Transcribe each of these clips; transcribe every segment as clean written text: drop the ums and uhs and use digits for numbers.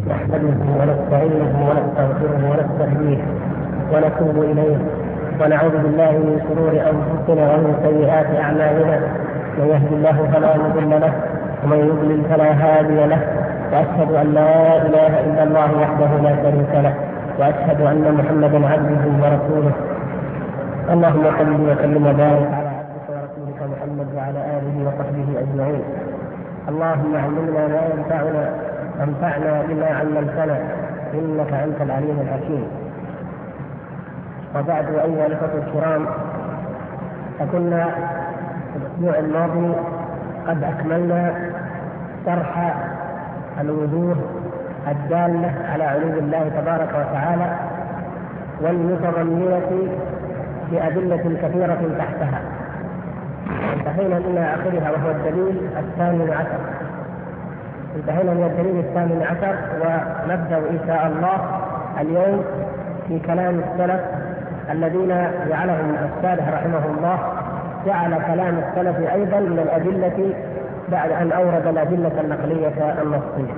نحمده ونستعينه ونستغفره ونستهديه ونتوب إليه ونعوذ بالله من شرور أنفسنا ومن سيئات أعمالنا. من يهد الله فلا مضل له ومن يضلل فلا هادي له، وأشهد أن لا إله إلا الله وحده لا شريك له، وأشهد أن محمدا عبده ورسوله. اللهم صل وسلم وبارك على عبدك ورسولك محمد وعلى آله وصحبه أجمعين. اللهم علمنا ما ينفعنا وانفعنا بما علمتنا إنك أنت العليم الحكيم. وبعد، أيها الأخوة الكرام، فكنا في الأسبوع الماضي قد أكملنا شرح الوجوه الدالة على علو الله تبارك وتعالى والمتضمنة بأدلة كثيرة تحتها. انتهينا إلى آخرها وهو الدليل الثامن عشر. انتهينا من الدليل الثامن عشر، ونبدأ إن شاء الله اليوم في كلام السلف الذين جعلهم الشارح رحمه الله جعل كلام السلف أيضا من الأدلة بعد أن أورد الأدلة النقلية النصية.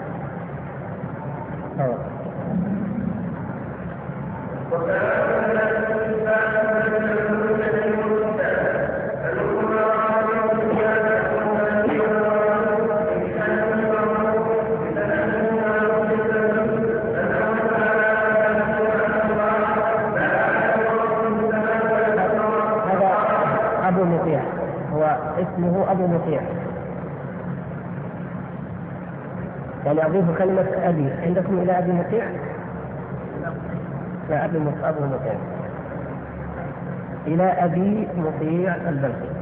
اسمه أبو مطيع، يعني أضيف كلمة أبي. عندكم إلى أبي مطيع؟ لا، أبو مطيع إلى أبي مطيع البلخي.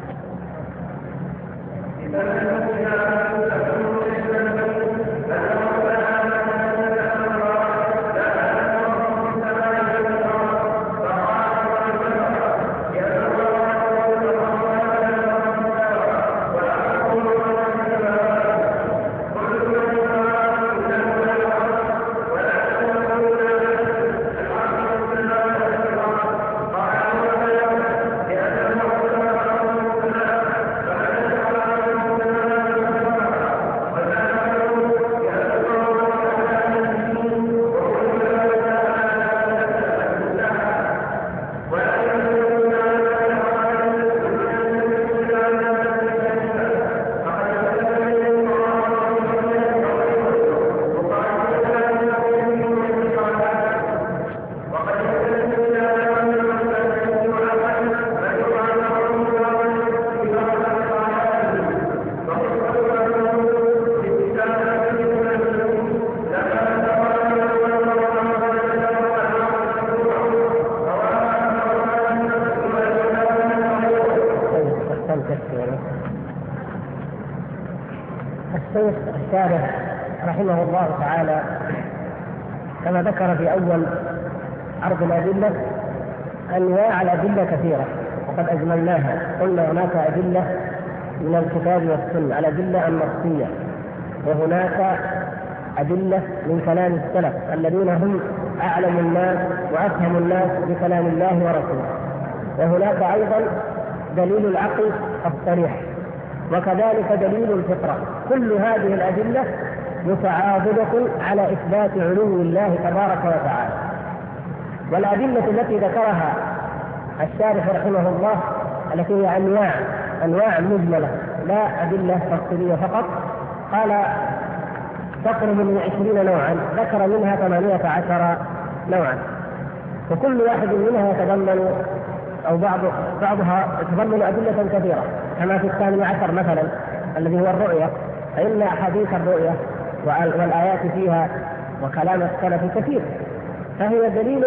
الشيخ الشارح رحمه الله تعالى كما ذكر في أول عرض الأدلة أنواع الأدلة كثيرة وقد أجملناها. قلنا هناك أدلة من الكتاب والسنة، الأدلة النصية، وهناك أدلة من كلام السلف الذين هم أعلم الناس وأفهم الناس بكلام الله ورسوله، وهناك أيضا دليل العقل الصريح، وكذلك دليل الفطرة. كل هذه الأدلة متعاضدة على إثبات علو الله تبارك وتعالى. والأدلة التي ذكرها الشارح رحمه الله التي هي أنواع مجملة لا أدلة تفصيلية فقط، قال تقرب من 20 نوعا، ذكر منها 18 نوعا، وكل واحد منها يتضمن أو بعضها يتضمن أدلة كثيرة، كما في 18 مثلا الذي هو الرؤية، فإن أحاديث الرؤية والآيات فيها وكلام السلف كثير، فهي دليل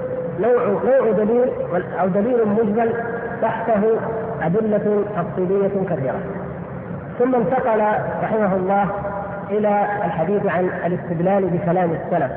نوع دليل أو دليل مجمل تحته أدلة تفصيلية كثيرة. ثم انتقل رحمه الله إلى الحديث عن الاستدلال بكلام السلف،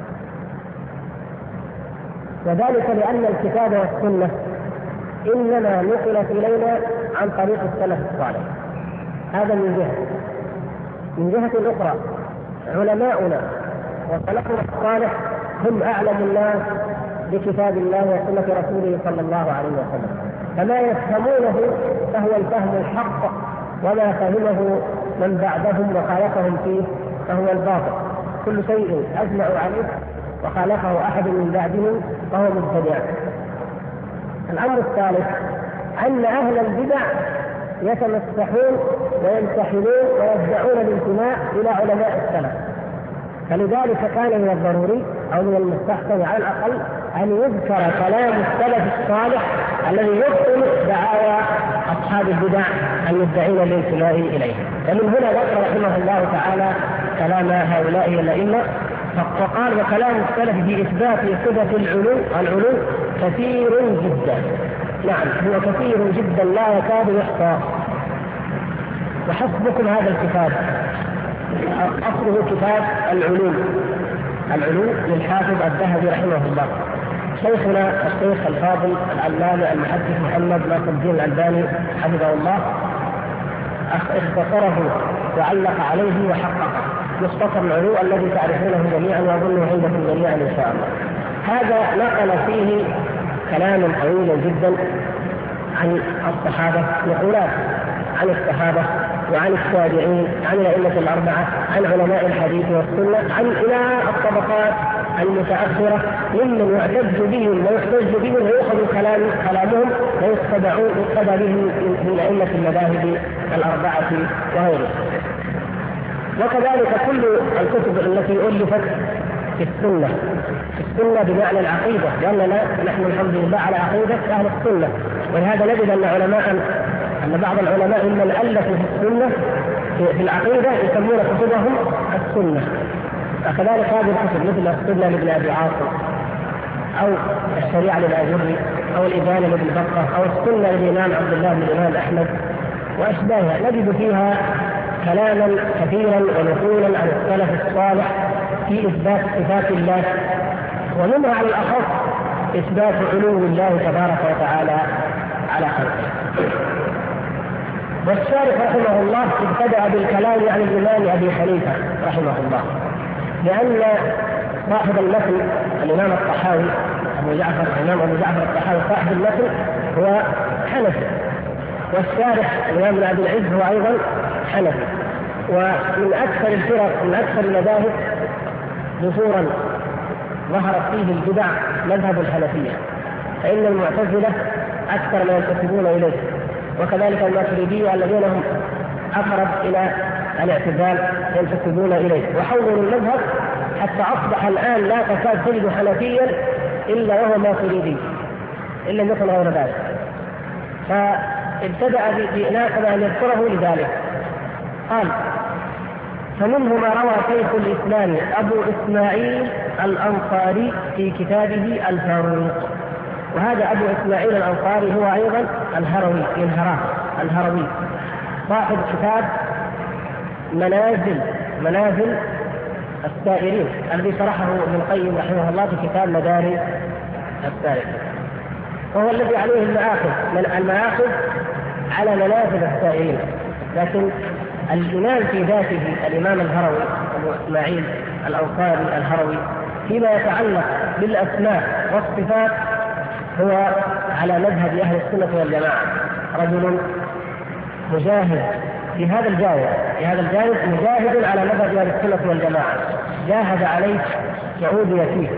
وذلك لأن الكتاب والسنة إنما نقلت إلينا عن طريق السلف الصالح. هذا من جهة أخرى علماؤنا وسلفنا الصالح هم أعلم الناس بكتاب الله وسنة رسوله صلى الله عليه وسلم، فما يفهمونه فهو الفهم الحق، وما فهمه من بعدهم وخالفهم فيه فهو الباطل. وكل شيء أجمعوا عليه وخالفه أحد من بعدهم فهو مبتدع. الأمر الثالث أن أهل البدع يتمسحون ويمتحنون ويدعون الانتماء إلى علماء السلف، فلذلك كان من الضروري أو من المستحسن على الأقل أن يذكر كلام السلف الصالح الذي يبطل دعاوى أصحاب البدع المدعين الانتماء إليه. ومن هنا ذكر رحمه الله تعالى كلام هؤلاء الأئمة فقال: وكلام السلف في إثبات صفة العلو كثير جدا. نعم، هو كثير جدا لا يكاد يحصى. وحسبكم هذا الكتاب، أصله كتاب العلو للحافظ الذهبي رحمه الله. شيخنا الشيخ الفاضل العلامة المحدث محمد ناصر الدين الألباني حفظه الله اختصره وعلق عليه وحققه، مختصر العلو الذي تعرفونه جميعا وأظنه عندكم جميعا إن شاء الله. هذا نقل فيه كلاما طويلا جدا عن الصحابة، نقولات عن الصحابة وعن التابعين، عن الأئمة الأربعة، عن علماء الحديث والسنة، عن إلى الطبقات المتأخرة ممن يعتز بهم ويحتج بهم ويؤخذ كلامهم ويقتدى بهم من أئمة المذاهب الأربعة وغيرهم. وكذلك كل الكتب التي ألفت في السنة بمعنى العقيدة، لأننا نحن الحمد لله على عقيدة أهل السنة، ولهذا نجد أن بعض العلماء من ألفوا في السنة في العقيدة يسمون كتبهم السنة. وكذلك هذه الكتب مثل السنة لابن أبي عاصم، أو الشريعة للآجري، أو الإبانة لابن بطة، أو السنة للإمام عبد الله بن الإمام أحمد وأشباهها، نجد فيها كلاما كثيرا ونقولا عن السلف الصالح في إثبات صفات الله، ومنها على الأخص إثبات علو الله تبارك وتعالى على خلقه. والشارح رحمه الله ابتدأ بالكلام عن الإمام أبي حنيفة رحمه الله، لأن صاحب المتن الإمام الطحاوي الإمام أبو جعفر الطحاوي صاحب المتن هو حنفي، والشارح الإمام ابن عبد العز هو أيضا حنفي. ومن أكثر الفرق من أكثر المذاهب ظهورا ظهرت فيه البدع مذهب الحنفية، فإن المعتزلة أكثر ما ينتسبون إليه، وكذلك الماتريدية الذين هم أقرب إلى الاعتزال ينتسبون إليه، وحولوا المذهب حتى أصبح الآن لا تكاد تجد حنفيا إلا وهو ماتريدي إن لم يكن غير ذلك. فابتدأ بناقض أن يذكره لذلك. قال: فمنه ما روى شيخ الإسلام أبو إسماعيل الأنصاري في كتابه الفاروق. وهذا أبو إسماعيل الأنصاري هو أيضا الهروي صاحب كتاب منازل السائرين الذي شرحه ابن القيم رحمه الله في كتاب مدارج السائرين، وهو الذي عليه المآخذ على منازل السائرين. لكن الإمام في ذاته الإمام الهروي أبو إسماعيل الأنصاري الهروي فيما يتعلق بالأسماء والصفات هو على مذهب أهل السنة والجماعة، رجل مجاهد في هذا الجانب مجاهد على مذهب أهل السنة والجماعة، جاهد عليه يعود فيه.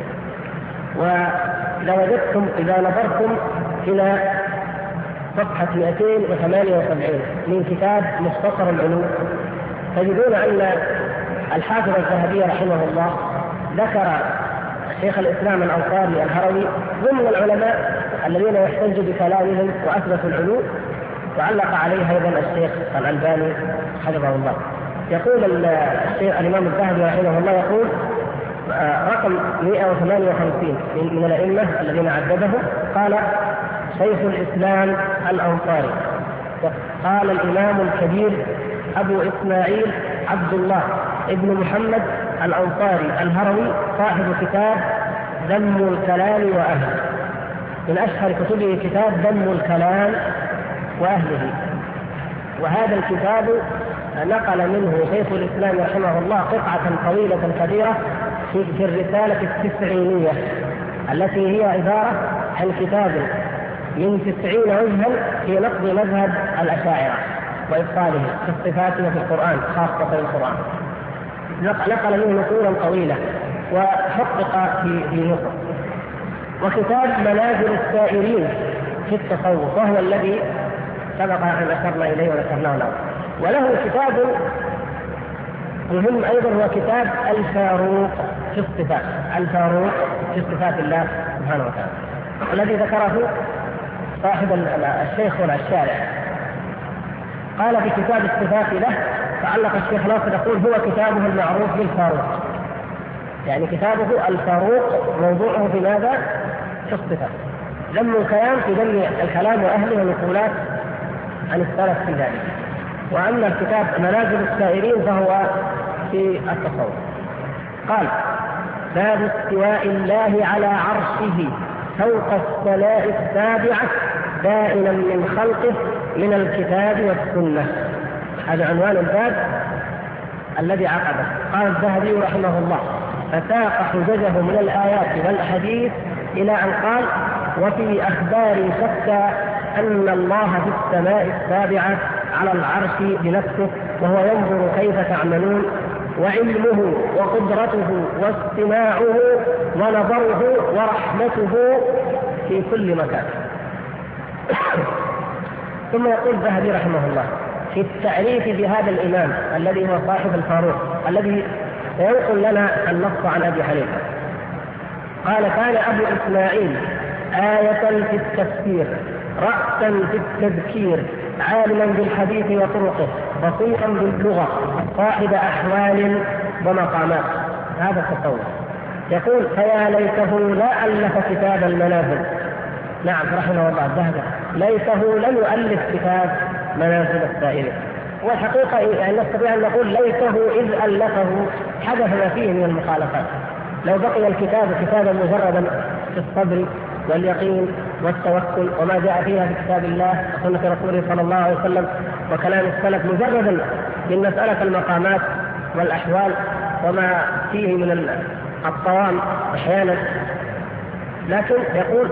إذا نظرتم إلى صفحة 278 من كتاب مختصر العلو تجدون أن الحافظ الذهبي رحمه الله ذكر شيخ الإسلام الأنصاري الهروي ضمن العلماء الذين يحتج بكلامهم وأثبتوا العلو، وعلق عليه أيضا الشيخ الألباني حفظه الله. يقول الشيخ الإمام الذهبي رحمه الله يقول رقم 158 من الأئمة الذين عددهم، قال: شيخ الإسلام الأنصاري. قال الإمام الكبير أبو إسماعيل عبد الله ابن محمد الأنصاري الهروي صاحب كتاب ذم الكلام وأهله، من أشهر كتبه كتاب ذم الكلام وأهله. وهذا الكتاب نقل منه شيخ الإسلام رحمه الله قطعة طويلة كبيرة في الرسالة التسعينية التي هي عبارة عن كتاب من 90 وجها في نقد مذهب الأشاعرة وإبطاله في الصفات وفي القرآن خاصة في القرآن. نقل منه نقولا طويلة وحقق في مصر. وكتاب منازل السائرين في التصوف، وهو الذي سبق أن أشرنا إليه وذكرناه له. وله كتاب مهم أيضا، هو كتاب الفاروق في الصفات، الفاروق في صفات الله سبحانه وتعالى، الذي ذكره صاحب الشيخ الشارع. قال في كتاب الصفات له، فعلق الشيخ ناصر يقول هو كتابه المعروف بالفاروق، يعني كتابه الفاروق موضوعه في ماذا؟ في الصفات، ذم الكلام في ذم الكلام وأهله ونقولات عن السلف في ذلك. وأما الكتاب منازل السائرين فهو في التصوف. قال: باب استواء الله على عرشه فوق السماء السابعة بائنا من خلقه من الكتاب والسنة. هذا عنوان الباب الذي عقده. قال الذهبي رحمه الله: فساق حججه من الآيات والأحاديث إلى أن قال: وفي أخبار شتى أن الله في السماء السابعة على العرش بنفسه وهو ينظر كيف تعملون، وعلمه وقدرته واستماعه ونظره ورحمته في كل مكان. ثم يقول الذهبي رحمه الله في التعريف بهذا الإمام الذي هو صاحب الفاروق الذي ينقل لنا النص عن أبي حنيفة، قال: كان أبو إسماعيل آية في التفسير رأسا في التذكير عالما بالحديث وطرقه بصيرا باللغة صاحب أحوال ومقامات. هذا التصور. يقول: فيا ليته لا ألف كتاب المنازل. نعم رحمه الله الذهبي ليته لم يؤلف كتاب منازل السائرين. والحقيقة يعني نستطيع أن نقول ليته إذ ألفه حدث ما فيه من المخالفات. لو بقي الكتاب كتابا مجردا في الصبر واليقين والتوكل وما جاء فيها في كتاب الله وسنة رسوله صلى الله عليه وسلم وكلام السلف مجردا من مسألة المقامات والأحوال وما فيه من الطوام أحيانا، لكن يقول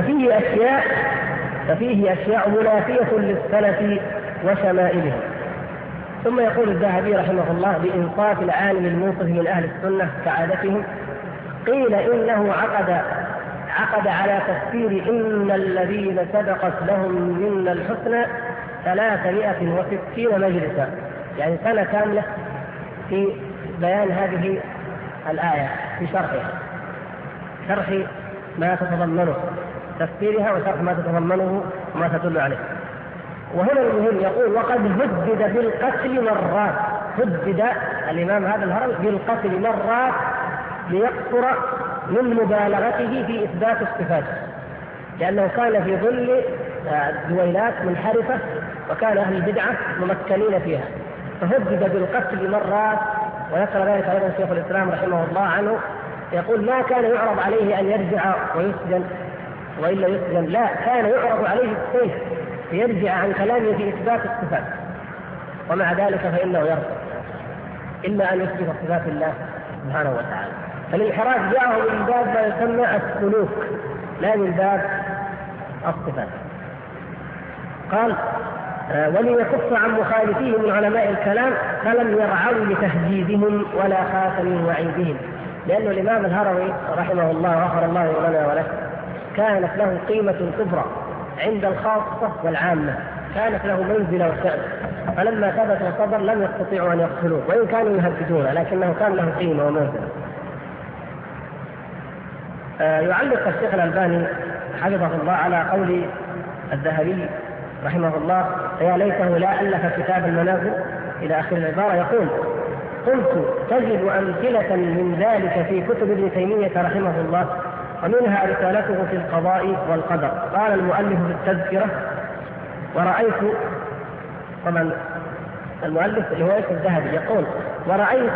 ففيه أشياء منافية للسلف وشمائلهم. ثم يقول الذهبي رحمه الله بإنصاف العالم المنصف من أهل السنة كعادتهم: قيل إنه عقد على تفسير إن الذين سبقت لهم منا الحسنى 360 مجلسا، يعني سنة كاملة في بيان هذه الآية، في شرح ما تتضمنه، تفسيرها وشرح ما تتضمنه وما تدل عليه. وهنا المهم يقول: وقد هدد بالقتل مرات، هدد الإمام هذا الهرم بالقتل مرات ليقصر من مبالغته في إثبات الصفات، لأنه كان في ظل دويلات منحرفة وكان أهل البدعة ممكنين فيها، فهدد بالقتل مرات. وذكر ذلك أيضا شيخ الإسلام رحمه الله عنه، يقول: ما كان يعرض عليه أن يرجع ويسجن وإلا يسجن، لا، كان يعرض عليه السيف ليرجع عن كلامه في إثبات الصفات، ومع ذلك فإنه يرفض إلا أن يثبت صفات الله سبحانه وتعالى. فالانحراف جاءه من باب ما يسمى السلوك لا من باب الصفات. قال: وليكف عن مخالفيه من علماء الكلام فلم يرعوا لتهديدهم ولا خافوا من وعيدهم، لأن الإمام الهروي رحمه الله غفر الله لنا وله كانت له قيمة كبرى عند الخاصة والعامة، كانت له منزلة وشأن، فلما ثبت وصبر لم يستطيعوا أن يقتلوه وإن كانوا يهددونه، لكنه كان له قيمة ومنزلة. يعلق الشيخ الألباني حفظه الله على قول الذهبي رحمه الله: يا ليته لا ألف كتاب المنازل إلى آخر العبارة. يقول: قلت: تجد أمثلة من ذلك في كتب ابن تيمية رحمه الله، ومنها رسالته في القضاء والقدر. قال المؤلف في التذكرة: ورأيت، طبعا المؤلف اللي هو الذهبي يقول: ورأيت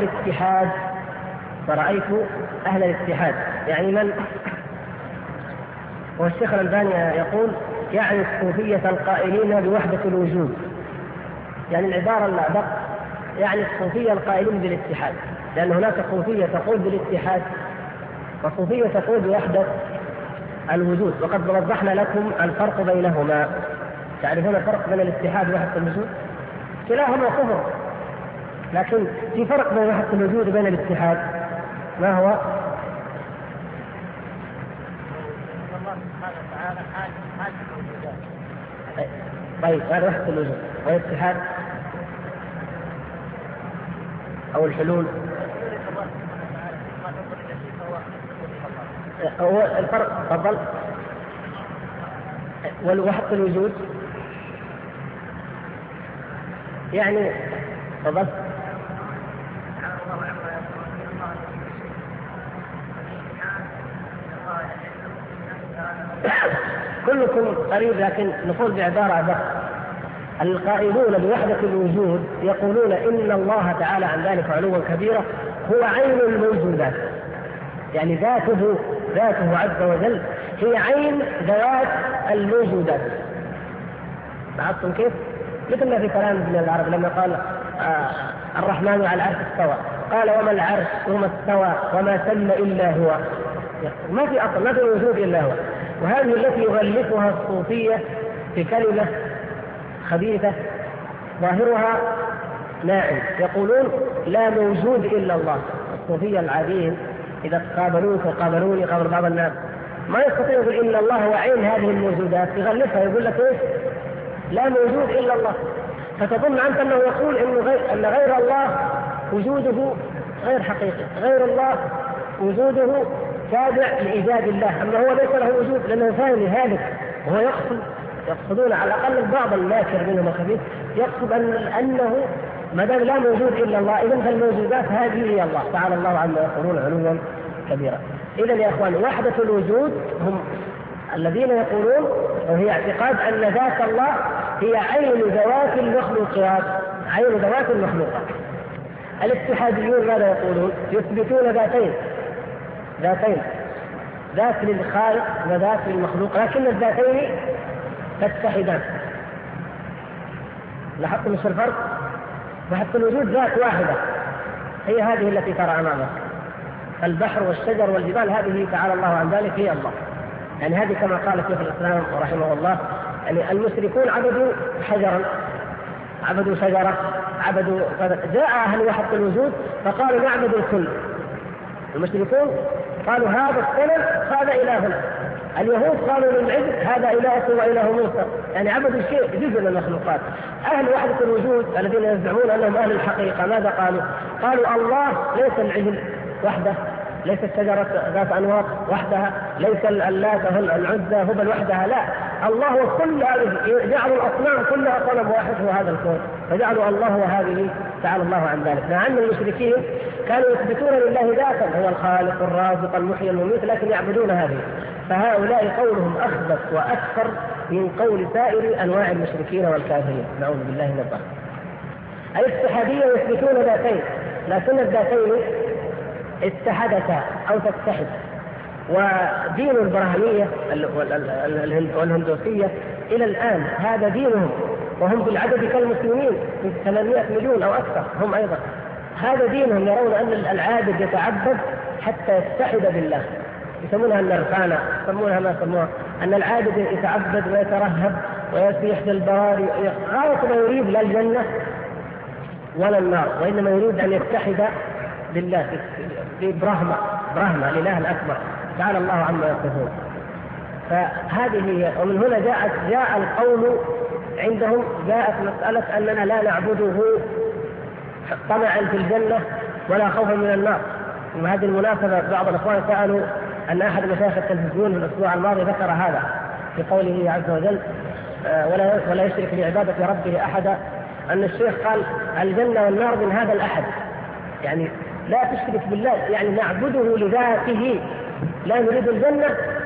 أهل الاتحاد، يعني من؟ والشيخ الألباني يقول: يعني الصوفية القائلين بوحدة الوجود، يعني العبارة الأدق يعني الصوفية القائلين بالاتحاد، لأن هناك صوفية تقول بالاتحاد وصوفية تقول بوحدة الوجود، وقد وضحنا لكم الفرق بينهما. تعرفون الفرق بين الاتحاد ووحدة الوجود؟ كلاهما كفر، لكن في فرق بين وحدة الوجود وبين الاتحاد. ما هو؟ الله سبحانه وتعالى حاجة الوجودات. طيب هذا وحدة الوجود، والاتحاد أو الحلول هو الفرق. تفضل. والوحدة الوجود يعني تفضل. كلكم قريب، لكن نقول بعبارة أدق. القائلون بوحدة الوجود يقولون إن الله تعالى عن ذلك علوا كبيرا هو عين الموجودات، يعني ذاته عز وجل هي عين ذوات الموجودات. لاحظتم كيف؟ مثل ما في كلام ابن العرب لما قال الرحمن على العرش استوى، قال وما العرش ثم استوى وما تم إلا هو. ما في أصل، ما في وجود إلا هو. وهذه التي يغلفها الصوفية في كلمة خبيثة ظاهرها ناعم، يقولون لا موجود إلا الله. الصوفية العاديين إذا قابلوك وقابلوني قابل بعض الناس ما يستطيع يقول إن الله هو عين هذه الموجودات، يغلفها يقول لك إيش؟ لا موجود إلا الله. فتظن أنت أنه يقول أن غير الله وجوده غير حقيقي، غير الله وجوده تابع لإيجاد الله، أما هو ليس له وجود لأنه ثاني هالك. وهو يقصدون على الأقل بعض الماكر منهم الخبيث يقصد أنه ما دام لا موجود إلا الله إذن فالموجودات هذه هي الله تعالى الله عما يقولون علوا كبيرا. إذا يا أخوان وحدة الوجود هم الذين يقولون وهي اعتقاد أن ذات الله هي عين ذوات المخلوقات، عين ذوات المخلوقات. الاتحاديون ماذا يقولون؟ يثبتون ذاتين، ذات للخالق وذات للمخلوق، لكن الذاتين تتحدان. لاحظتم ايش الفرق؟ وحتى الوجود ذات واحدة هي هذه التي ترى أمامك، البحر والشجر والجبال هذه تعالى الله عن ذلك هي الله. يعني هذه كما قال شيخ الإسلام رحمه الله، يعني المشركون عبدوا حجرا، عبدوا شجرة، عبدوا جاء أهل وحدة الوجود فقالوا نعبد الكل. المشركون قالوا هذا الصنم هذا إلهنا، اليهود قالوا للعجل هذا إلهكم وإله موسى، يعني عبدوا شيء جزء من المخلوقات. أهل وحدة الوجود الذين يزعمون أنهم أهل الحقيقة ماذا قالوا؟ قالوا الله ليس العجل وحده، ليس الشجرة ذات أنواط وحدها، ليس اللات العزى هبل وحدها، لا، الله هو كل هذه. جعلوا الأصنام كلها صنم واحد هو هذا الكون، فجعلوا الله وهذه تعالى الله عن ذلك. مع أن المشركين كانوا يثبتون لله ذاتا هو الخالق الرازق المحيي المميت، لكن يعبدون هذه. فهؤلاء قولهم أخبث وأكثر من قول سائر أنواع المشركين والكافرين، نعوذ بالله من الضر. الاتحادية يثبتون ذاتين، لكن الذاتين اتحدتا أو تتحد. ودين البراهمية والهندوسية إلى الآن هذا دينهم، وهم بالعدد كالمسلمين 800 مليون أو أكثر هم أيضا. هذا دينهم، يرون أن العابد يتعبد حتى يتحد بالله، يسمونها النرفانة، يسمونها ما يسموها أن العابد يتعبد ويترهب ويسيح في البواري، غاية ما يريد لا الجنة ولا النار، وإنما يريد أن يتحد بالله ببرهمة الإله الأكبر تعالى الله عما يصفون. فهذه هي. ومن هنا جاء القول عندهم، جاءت مسألة أننا لا نعبده طمعا في الجنة ولا خوفا من النار. وهذه المناسبة بعض الأخوان سألوا أن أحد مشايخ التلفزيون في الأسبوع الماضي ذكر هذا في قوله عز وجل ولا يشرك بعبادة ربه أحدا، أن الشيخ قال الجنة والنار من هذا الأحد، يعني لا تشرك بالله، يعني نعبده لذاته، لا نريد الجنة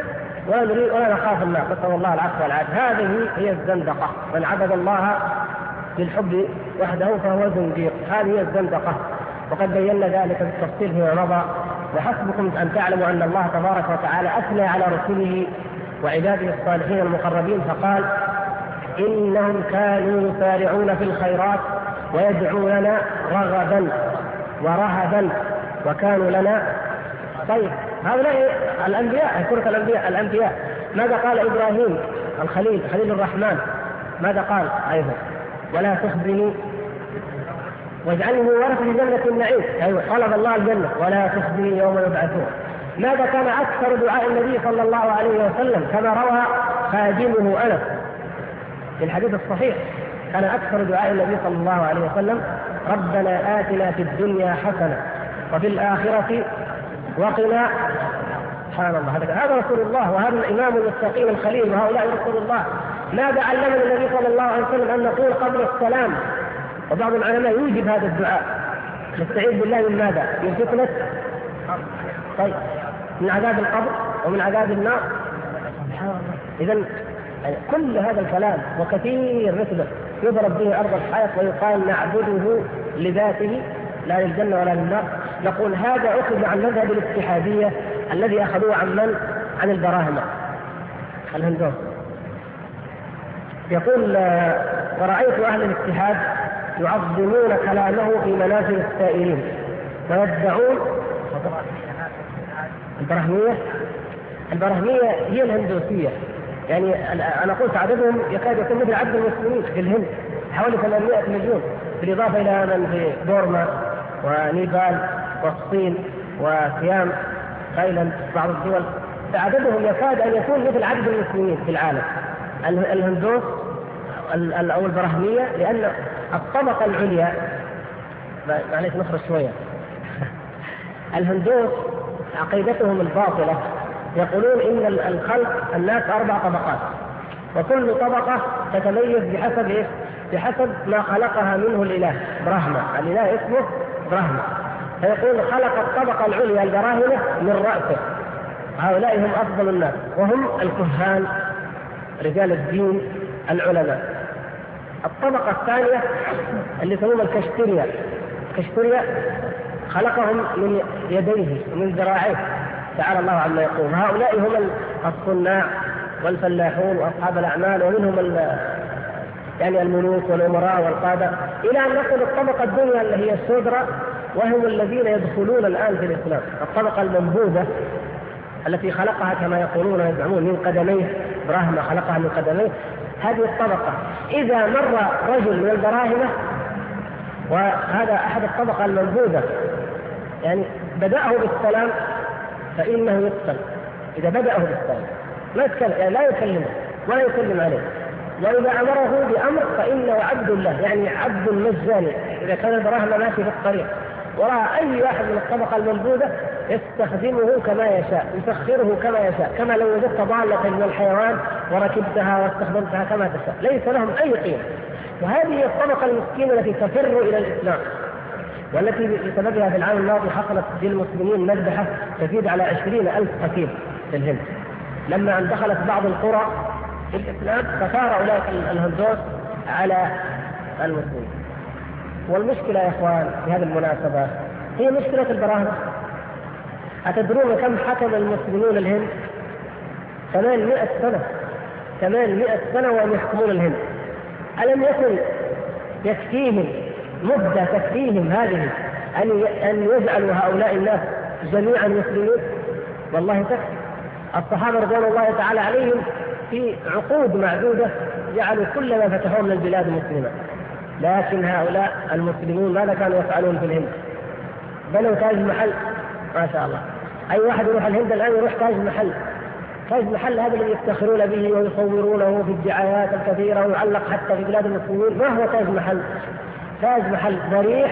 ولا نخاف النار، نسأل الله العفو والعافية. هذه هي الزندقة، من عبد الله بالحب وحده فهو زنديق، هذه هي الزندقة. وقد بينا ذلك بالتفصيل فيما مضى. وحسبكم أن تعلموا أن الله تبارك وتعالى أثنى على رسله وعباده الصالحين المقربين فقال إنهم كانوا يسارعون في الخيرات ويدعوننا رغبا ورهبا وكانوا لنا. طيب هؤلاء الأنبياء، سورة الأنبياء ماذا قال إبراهيم خليل الرحمن؟ ماذا قال أيضا؟ ولا تخزني واجعلني ورثة جنة النعيم، أيوة طلب الله الجنة ولا تخزني يوم يبعثون. ماذا كان أكثر دعاء النبي صلى الله عليه وسلم كما روى خادمه أنس في الحديث الصحيح؟ كان أكثر دعاء النبي صلى الله عليه وسلم ربنا آتنا في الدنيا حسنة وفي الآخرة وقنا. سبحان الله، هذا رسول الله، وهذا الإمام المستقيم الخليل، وهؤلاء رسول الله. ماذا علمنا النبي صلى الله عليه وسلم؟ أن نقول قبل السلام، وبعض العلماء يوجب هذا الدعاء. نستعيذ بالله من ماذا؟ من فتنة، طيب، من عذاب القبر ومن عذاب النار. إذا كل هذا الكلام وكثير مثله يضرب به أرض الحائط ويقال نعبده لذاته لا للجنة ولا للنار. نقول هذا أخذ عن مذهب الاتحادية الذي أخذوه عن من؟ عن البراهمة الهندوس. يقول ورأيت أهل الاتحاد يعظمون كلامه في منازل السائلين ويدعون البراهمية هي الهندوسية. يعني أنا قلت عددهم يكاد يكون مثل عدد المسلمين في الهند، حوالي 800 مليون، بالإضافة إلى من في بورما ونيبال والصين وسيام تايلاند بعض الدول، فعددهم يكاد أن يكون مثل عدد المسلمين في العالم. الهندوس أو البراهمية، لأن الطبقة العليا، معليش نخرج شوية الهندوس عقيدتهم الباطلة يقولون إن الخلق الناس 4 طبقات، وكل طبقة تتميز بحسب إيه؟ بحسب ما خلقها منه الإله براهما. الإله اسمه براهما، فيقول خلق الطبقة العليا البراهمة من رأسه، هؤلاء هم أفضل الناس، وهم الكهان رجال الدين العلماء. الطبقة الثانية اللي يسمونها الكشتريا خلقهم من يديه ومن ذراعيه تعالى الله عما يقول. هؤلاء هم الصناع والفلاحون وأصحاب الأعمال، ومنهم يعني الملوك والأمراء والقادة، إلى أن نصل الطبقة الدنيا اللي هي الشودرة، وهم الذين يدخلون الآن في الإسلام. الطبقة المنبوذة التي خلقها كما يقولون ويزعمون من قدميه، براهما خلقها من قدميه. هذه الطبقة إذا مر رجل من البراهمة، وهذا أحد الطبقة المنبوذة، يعني بدأه بالسلام فإنه يقتل. إذا بدأه بالسلام لا يتكلم، يعني لا يكلمه ولا يسلم عليه. وإذا أمره بأمر فإنه عبد الله، يعني عبد مجاني. إذا كان البراهمة ماشي في الطريق ورأى أي واحد من الطبقة المنبوذة يستخدمه كما يشاء، يسخره كما يشاء، كما لو وجدت ضالة من الحيوان وركبتها واستخدمتها كما تشاء، ليس لهم أي قيمة. وهذه هي الطبقة المسكينة التي تفر إلى الإسلام، والتي بسببها في العام الماضي حصلت للمسلمين مذبحة تزيد على 20,000 قتيل في الهند، لما أن دخلت بعض القرى في الإسلام فثار أولئك الهندوس على المسلمين. والمشكلة يا إخوان في هذه المناسبة هي مشكلة البراهمة. أتدرون كم حكم المسلمون الهند؟ 800 سنة، 800 سنة وهم يحكمون الهند. ألم يكن يكفيهم مدة تكفيهم هذه أن يجعلوا هؤلاء الناس جميعا مسلمين؟ والله تكفي. الصحابة رضوان الله تعالى عليهم في عقود معدودة جعلوا كل ما فتحوه من البلاد مسلمة. لكن هؤلاء المسلمون ماذا كانوا يفعلون في الهند؟ بنوا تاج محل، ما شاء الله. أي واحد يروح الهند الآن يروح تاج محل. تاج محل هذا الذي يفتخرون به ويصورونه في الدعايات الكثيرة ويعلق حتى في بلاد المسلمين. ما هو تاج محل؟ تاج محل ضريح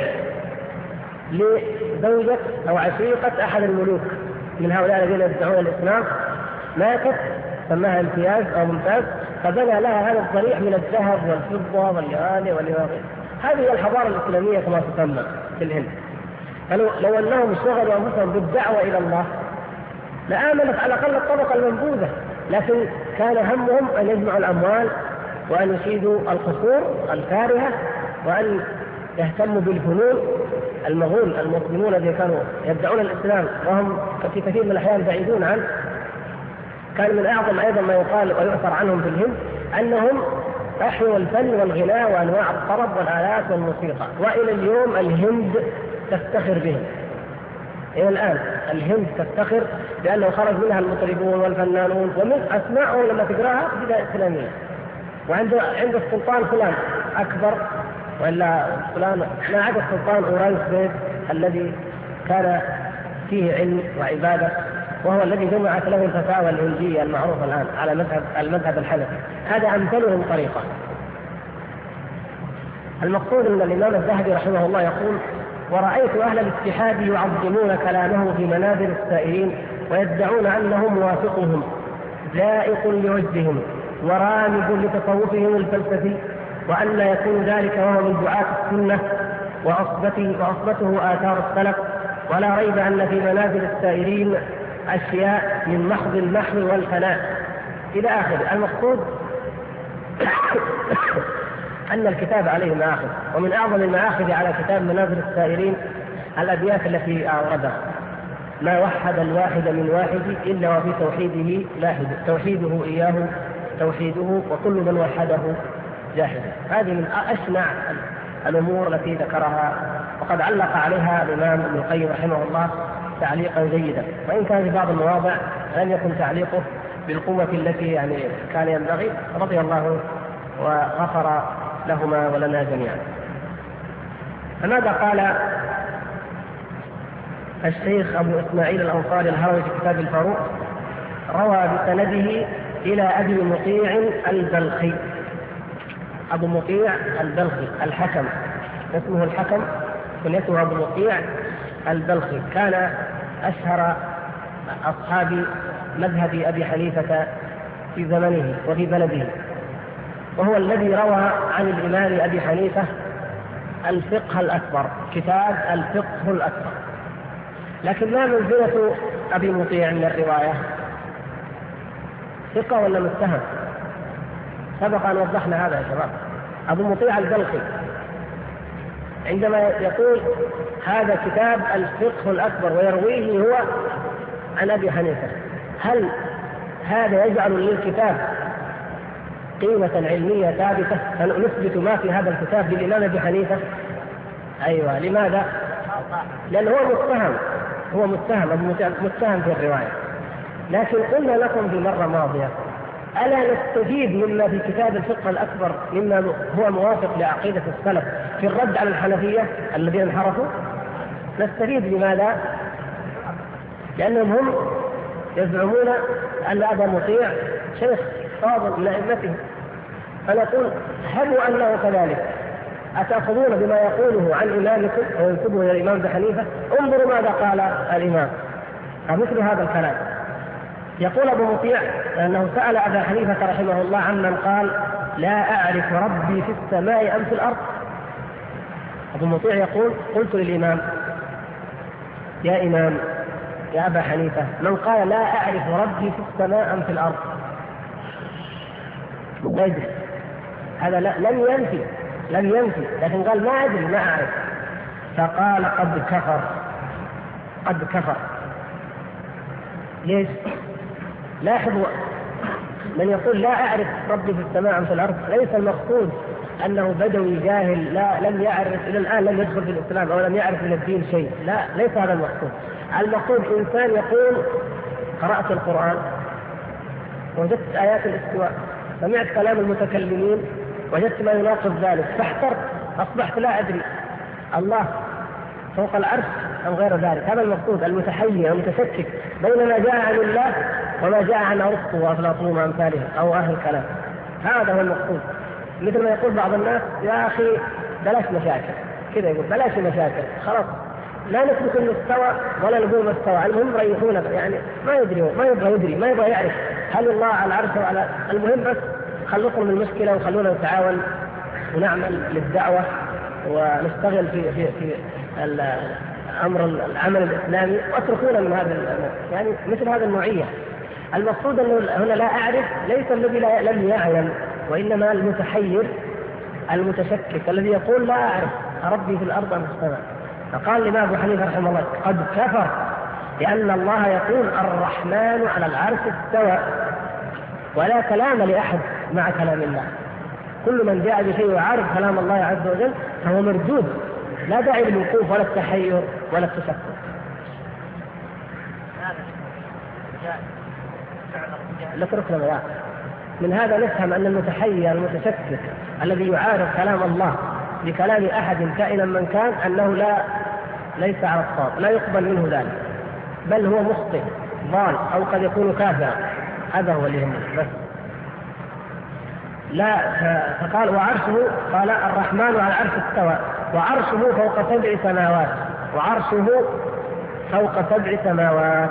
لزوجة أو عشيقة أحد الملوك من هؤلاء الذين يدعون الإسلام، ماتت سماها امتياز أو ممتاز، فبنى لها هذا الضريح من الذهب والفضة والياقوت والياقوت. هذه هي الحضارة الإسلامية كما تسمى في الهند. فلو أنهم اشتغلوا أنفسهم بالدعوة إلى الله لآمنت على الأقل الطبقة المنبوذة، لكن كان همهم أن يجمعوا الأموال وأن يشيدوا القصور الفارهة وأن يهتموا بالفنون. المغول المسلمون الذين كانوا يدعون الإسلام وهم في كثير من الأحيان بعيدون عنه، كان من أعظم أيضا ما يقال ويؤثر عنهم في الهند أنهم أحيوا الفن والغناء وأنواع الطرب والآلات والموسيقى، وإلى اليوم الهند تفتخر بهم. إلى الآن الهند تفتخر بأنه خرج منها المطربون والفنانون، ومن أسمائهم لما تقرأها بداية إسلامية. وعند السلطان فلان أكبر وإلا فلان ما عدا السلطان أورانس بيت الذي كان فيه علم وعبادة، وهو الذي جمعت له الفتاوى الهندية المعروفة الآن على المذهب الحنفي. هذا أمثلهم طريقة. المقصود أن الإمام الذهبي رحمه الله يقول: ورأيت أهل الاجتهاد يعظمون كلامه في منابر السائرين ويدعون أنه موافقهم ذائق لوجههم ورامج لتصوفهم الفلسفي، وأن لا يكون ذلك وهو من دعاة السنة وعصبته آثار السلف، ولا ريب أن في منازل السائرين أشياء من محض المحو والفناء إلى آخر. المقصود أن الكتاب عليه مآخذ، ومن أعظم المآخذ على كتاب منازل السائرين الأبيات التي أوردها: ما وحد الواحد من واحد إلا وفي توحيده لاحد، توحيده إياه توحيده وكل من وحده جاحد. هذه من أشنع الأمور التي ذكرها، وقد علق عليها الإمام ابن القيم رحمه الله تعليقا جيدا، وإن كان في بعض المواضع لم يكن تعليقه بالقوة التي كان ينبغي، رضي الله وغفر لهما ولنا جميعا. فماذا قال الشيخ أبو إسماعيل الأنصاري الهروي في كتاب الفاروق؟ روى بسنده إلى أبي مطيع البلخي. أبو مطيع البلخي الحكم، اسمه الحكم كنيته أبو مطيع البلخي، كان أشهر أصحاب مذهب أبي حنيفة في زمنه وفي بلده، وهو الذي روى عن الإمام أبي حنيفة الفقه الأكبر، كتاب الفقه الأكبر. لكن ما منزلة أبي مطيع من الرواية؟ ثقة ولا متهم؟ سبق أن وضحنا هذا يا شباب. أبو مطيع البلخي عندما يقول هذا كتاب الفقه الأكبر ويرويه هو عن أبي حنيفة، هل هذا يجعل للكتاب قيمة علمية ثابتة؟ فنثبت ما في هذا الكتاب للإمام أبي حنيفة؟ أيوة. لماذا؟ لأنه هو متهم متهم في الرواية. لكن قلنا لكم في مرة ماضية: ألا نستفيد مما في كتاب الفقه الأكبر مما هو موافق لعقيدة السلف في الرد على الحنفية الذين انحرفوا؟ نستفيد. لماذا؟ لأنهم هم يزعمون أن أبا مطيع شيخ فاضل من أئمتهم، فنقول هبوا أنه كذلك. أتأخذون بما يقوله عن إمامكم وينسبه إلى الإمام أبي حنيفة؟ انظروا ماذا قال الإمام. مثل هذا الكلام يقول أبو مطيع أنه سأل أبا حنيفة رحمه الله عمن قال: لا أعرف ربي في السماء أم في الأرض. أبو مطيع يقول: قلت للإمام: يا إمام يا أبا حنيفة، من قال لا أعرف ربي في السماء أم في الأرض؟ لا يدري. هذا لم ينفي، لكن قال ما أدري ما أعرف. فقال: قد كفر. ليش؟ لاحظوا، من يقول لا أعرف ربي في السماء أم في الأرض ليس المقصود أنه بدوي جاهل لم يعرف إلى الآن، لم يدخل في الإسلام أو لم يعرف من الدين شيء، لا، ليس هذا المقصود. المقصود إنسان يقول: قرأت القرآن وجدت آيات الاستواء، سمعت كلام المتكلمين وجدت ما يناقض ذلك، فاحترت، أصبحت لا أدري الله فوق العرش أو غير ذلك. هذا المقصود، المتحير المتشكك بين ما جاء عن الله وما جاء عن أرسطو وأفلاطون وأمثالهم أو أهل الكلام. هذا هو المقصود. مثل ما يقول بعض الناس: يا أخي بلاش مشاكل، كذا يقول بلاش مشاكل، خلاص لا نثبت المستوى ولا نقول مستوى، المهم ريحونا، ما يدري ما يبغى يعرف هل الله على العرش وعلى، المهم بس خلصوا من المشكلة وخلونا نتعاون ونعمل للدعوة ونشتغل في العمل الإسلامي، واتركونا من هذا مثل هذا النوعية. المقصود أنه هنا لا أعرف ليس الذي لم يعلم، وإنما المتحير المتشكك الذي يقول لا أعرف ربي في الأرض أم في السماء. فقال الإمام أبو حنيفة رحمه الله: قد كفر، لأن الله يقول: الرحمن على العرش استوى، ولا كلام لأحد مع كلام الله. كل من جاء بشيء يعارض كلام الله عز وجل فهو مردود، لا داعي للوقوف ولا التحير ولا التشكك. من هذا نفهم أن المتحير المتشكك الذي يعارض كلام الله بكلام أحد كائنا من كان أنه ليس على الصواب، لا يقبل منه ذلك، بل هو مخطئ ضال أو قد يكون كافرا. هذا هو اللي يهمنا بس. لا فقال وعرشه، قال الرحمن على العرش استوى وعرشه فوق 7 سماوات، وعرشه فوق 7 سماوات.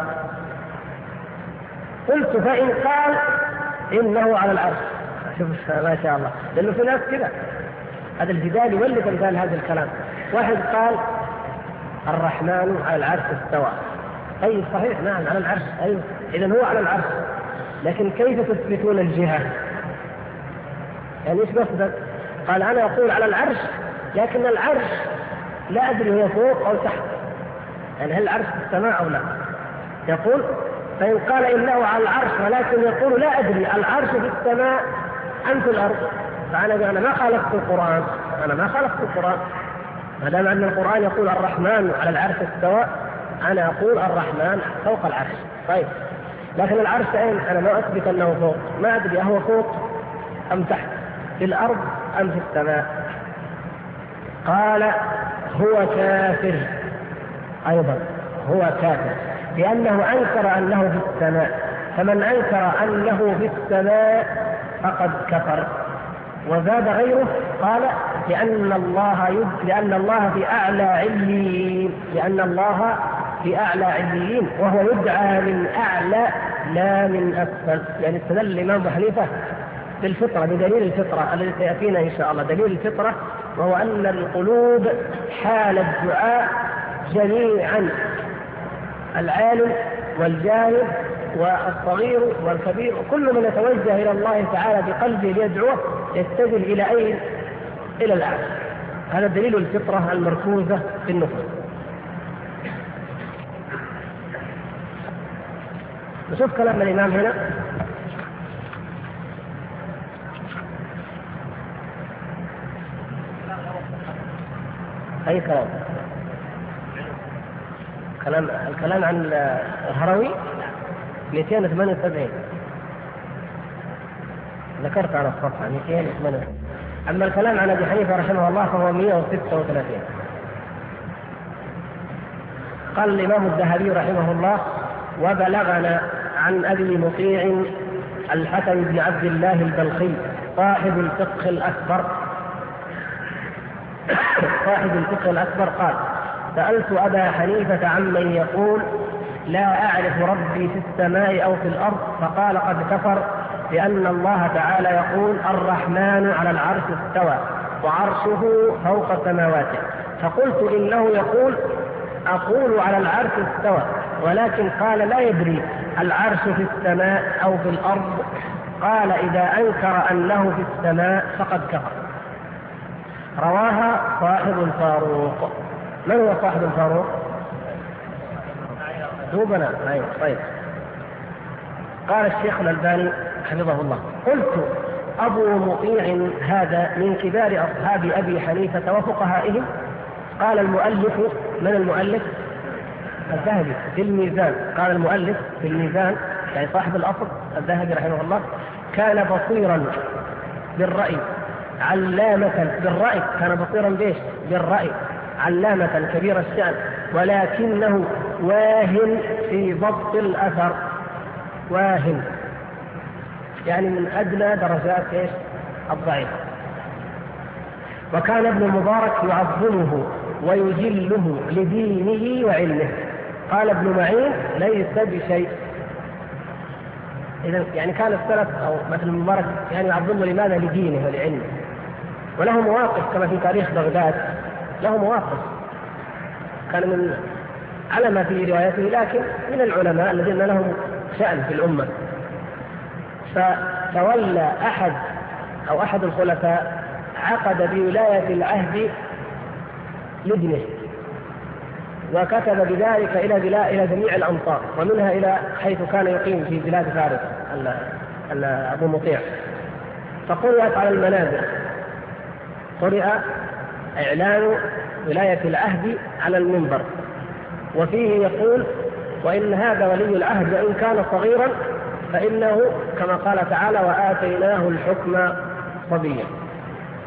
قلت فإن قال إنه على العرش، شوف ما شاء الله، لأنه في ناس كذا، هذا الجدال يولد مثال هذا الكلام. واحد قال الرحمن على العرش استوى، أي صحيح نعم على العرش، أيوه إذن هو على العرش، لكن كيف تثبتون الجهة؟ يعني ايش قصدك؟ قال انا اقول على العرش، لكن العرش لا ادري هو فوق او تحت، يعني هل العرش في السماء او لا؟ يقول فان قال انه على العرش ولكن يقول لا ادري العرش في السماء ام في الارض، فانا ما خالفت القران، انا ما خالفت القران، ما دام ان القران يقول الرحمن على العرش استوى، انا اقول الرحمن فوق العرش. طيب لكن العرش اين؟ انا ما اثبت انه فوق، ما ادري اهو فوق ام تحت، في الأرض أم في السماء؟ قال هو كافر أيضا، هو كافر لأنه أنكر أنه في السماء، فمن أنكر أنه في السماء فقد كفر. وزاد غيره قال لأن الله في أعلى عليين، لأن الله في أعلى عليين وهو يدعى من أعلى لا من أسفل. يعني استدل الإمام أبو حنيفة بالفطرة، بدليل الفطرة الذي سيأتينا إن شاء الله، دليل الفطرة وهو أن القلوب حال الدعاء جميعا، العالم والجاهل والصغير والكبير، كل من يتوجه إلى الله تعالى بقلبه ليدعوه يتجه إلى أين؟ إلى الأعلى. هذا دليل الفطرة المركوزة في النفوس. نشوف كلام الإمام هنا. أي الكلام عن الهروي 278 ذكرت على الصفحة 278. أما الكلام عن أبي حنيفة رحمه الله فهو 136. قال الإمام الذهبي رحمه الله وبلغنا عن أبي مطيع الحسن بن عبد الله البلخي صاحب الفقه الأكبر قال سألت أبا حنيفة عمن يقول لا أعرف ربي في السماء أو في الأرض، فقال قد كفر، لأن الله تعالى يقول الرحمن على العرش استوى وعرشه فوق سماواته. فقلت إنه يقول أقول على العرش استوى، ولكن قال لا يدري العرش في السماء أو في الأرض. قال إذا أنكر أنه في السماء فقد كفر. رواها صاحب الفاروق. من هو صاحب الفاروق؟ دوبنا. طيب. قال الشيخ الألباني حفظه الله قلت أبو مطيع هذا من كبار أصحاب أبي حنيفة وفقهائهم. قال المؤلف، من المؤلف؟ الذهبي في الميزان. قال المؤلف في الميزان يعني صاحب الأصل الذهبي رحمه الله كان بصيرا بالرأي علامة بالرأي، كان بصيرا بإيش؟ بالرأي، علامة كبير الشأن، ولكنه واهن في ضبط الأثر. واهن يعني من أدنى درجات إيش؟ الضعيف. وكان ابن المبارك يعظمه ويجله لدينه وعلمه. قال ابن معين ليس بشيء. إذن يعني كان السلف أو مثل المبارك يعني يعظمه لماذا؟ لدينه ولعلمه. وله مواقف كما في تاريخ بغداد، له مواقف كان من على ما في روايته، لكن من العلماء الذين لهم شأن في الأمة. فتولى أحد الخلفاء عقد بولاية العهد لابنه، وكتب بذلك إلى جميع الأمصار ومنها إلى حيث كان يقيم في بلاد فارس أبو مطيع. فقرأت على المنابر، قرئ إعلان ولاية العهد على المنبر، وفيه يقول وإن هذا ولي العهد وإن كان صغيرا فإنه كما قال تعالى وآتيناه الحكم صبيا.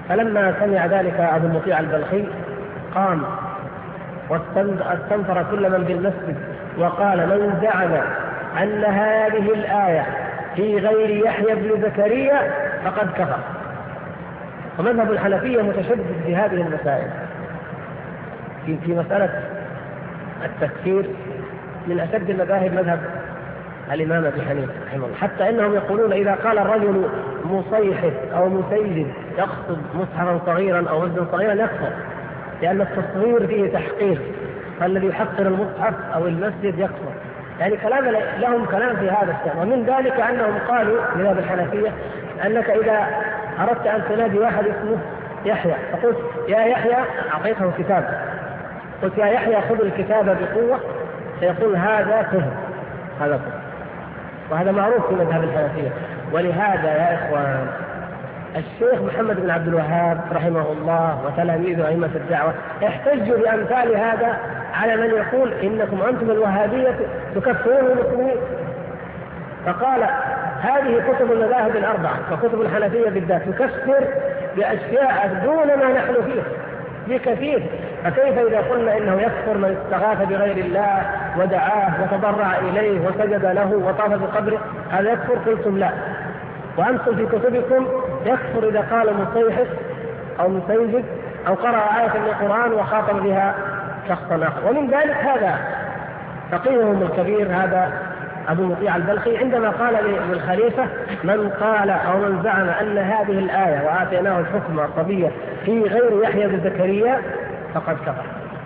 فلما سمع ذلك أبو المطيع البلخي قام واستنفر كل من بالمسجد وقال: من زعم أن هذه الآية في غير يحيى بن زكريا فقد كفر. ومذهب الحنفية متشدد في هذه المسائل، في مسألة التكفير من أشد المذاهب مذهب الإمام أبي حنيفة رحمه الله، حتى إنهم يقولون إذا قال الرجل مصيحف أو مسيد يقصد مصحفا صغيرا أو وزنا صغيرا يكفر، لأن التصوير فيه تحقير، فالذي يحقر المصحف أو المسجد يكفر. يعني كلام لهم كلام في هذا الشأن. ومن ذلك أنهم قالوا مذهب الحنفية أنك إذا أردت أن تنادي واحد اسمه يحيى فقلت: يا يحيى، أعطيته كتاب، قلت: يا يحيى خذ الكتاب بقوة، سيقول هذا كفر، هذا كفر. وهذا معروف في مذهب الحنفية. ولهذا يا إخوان الشيخ محمد بن عبد الوهاب رحمه الله وتلاميذه أئمة الدعوة احتجوا بأمثال هذا على من يقول إنكم أنتم الوهابية تكفرون المسلمين. فقال: هذه كتب المذاهب الأربعة وكتب الحنفية بالذات تكفر بأشياء دون ما نحن فيه بكثير، فكيف إذا قلنا إنه يكفر من استغاث بغير الله ودعاه وتضرع إليه وسجد له وطاف بقبره، هذا يكفر؟ قلتم لا. وأنتم في كتبكم يكفر إذا قال مصيحف أو مسيجد أو قرأ آية من القرآن وخاطب بها شخصا آخر. ومن ذلك هذا فقيههم الكبير هذا أبو مطيع البلخي عندما قال للخليفة: من قال أو من زعم أن هذه الآية وآتيناه الحكم الصبية في غير يحيى بن زكريا فقد كفر.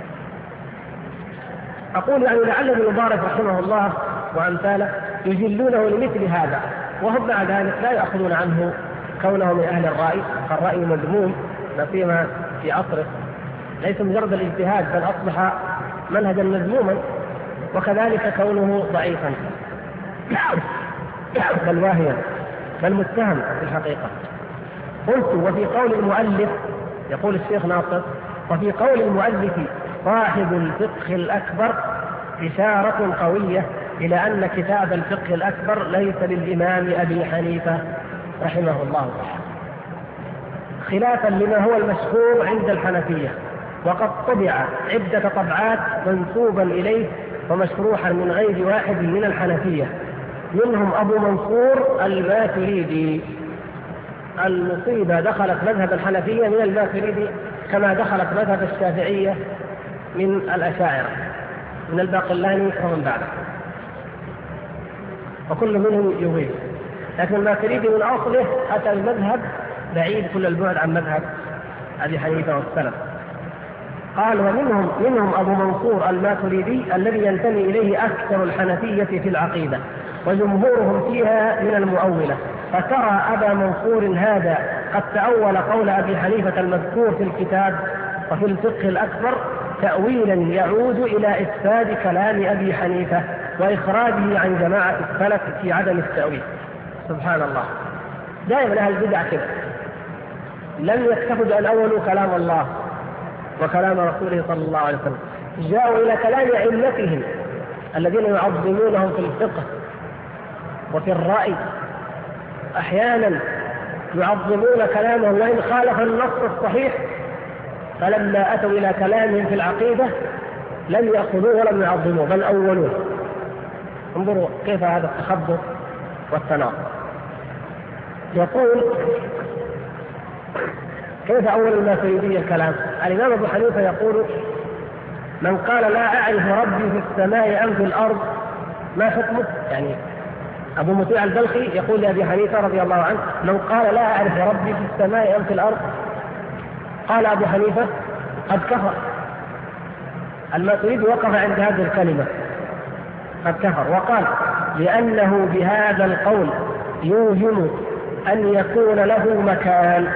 أقول يعني لعل ابن المبارك رحمه الله وأمثاله يجلونه لمثل هذا، وهم مع ذلك لا يأخذون عنه كونه من أهل الرأي، فالرأي مذموم لا سيما في عصره، ليس مجرد الاجتهاد بل أصبح منهجا مذموما، وكذلك كونه ضعيفا بل واهيا بل متهم في الحقيقة. قلت: وفي قول المؤلف، يقول الشيخ ناصر: وفي قول المؤلف صاحب الفقه الأكبر إشارة قوية إلى أن كتاب الفقه الأكبر ليس للإمام أبي حنيفة رحمه الله تعالى، خلافا لما هو المشهور عند الحنفية، وقد طبع عدة طبعات منسوبا إليه ومشروحا من غير واحد من الحنفية، منهم أبو منصور الماتريدي. المصيبة دخلت مذهب الحنفية من الماتريدي كما دخلت مذهب الشافعية من الأشاعرة، من الباقلاني ومن بعده، وكل منهم يغيب. لكن الماتريدي من أصله أتى المذهب بعيد كل البعد عن مذهب أبي حنيفة والسلف. قال: ومنهم أبو منصور الماتريدي الذي ينتمي إليه أكثر الحنفية في العقيدة، وجمهورهم فيها من المؤولة. فترى أبا منصور هذا قد تأول قول أبي حنيفة المذكور في الكتاب وفي الفقه الأكبر تأويلا يعود إلى إفساد كلام أبي حنيفة وإخراجه عن جماعة السلف في عدم التأويل. سبحان الله، دائما أهل البدع كده لم يكتفوا بأن أولوا كلام الله وكلام رسوله صلى الله عليه وسلم، جاءوا إلى كلام علتهم الذين يعظمونهم في الفقه وفي الرأي، أحيانا يعظمون كلامهم وإن خالف النص الصحيح، فلما أتوا إلى كلامهم في العقيدة لم يأخذوه ولم يعظموه بل أولوه. انظروا كيف هذا التخبط والتناقض. يقول: كيف أول الماتريدي الكلام؟ الإمام أبو حنيفة يقول: من قال لا أعرف ربي في السماء أم في الأرض ما حكمه؟ يعني أبو مطيع البلخي يقول لأبي حنيفة رضي الله عنه: من قال لا أعرف ربي في السماء أم في الأرض، قال أبو حنيفة: قد كفر. الماتريدي وقف عند هذه الكلمة قد كفر، وقال: لأنه بهذا القول يوهم أن يكون له مكان.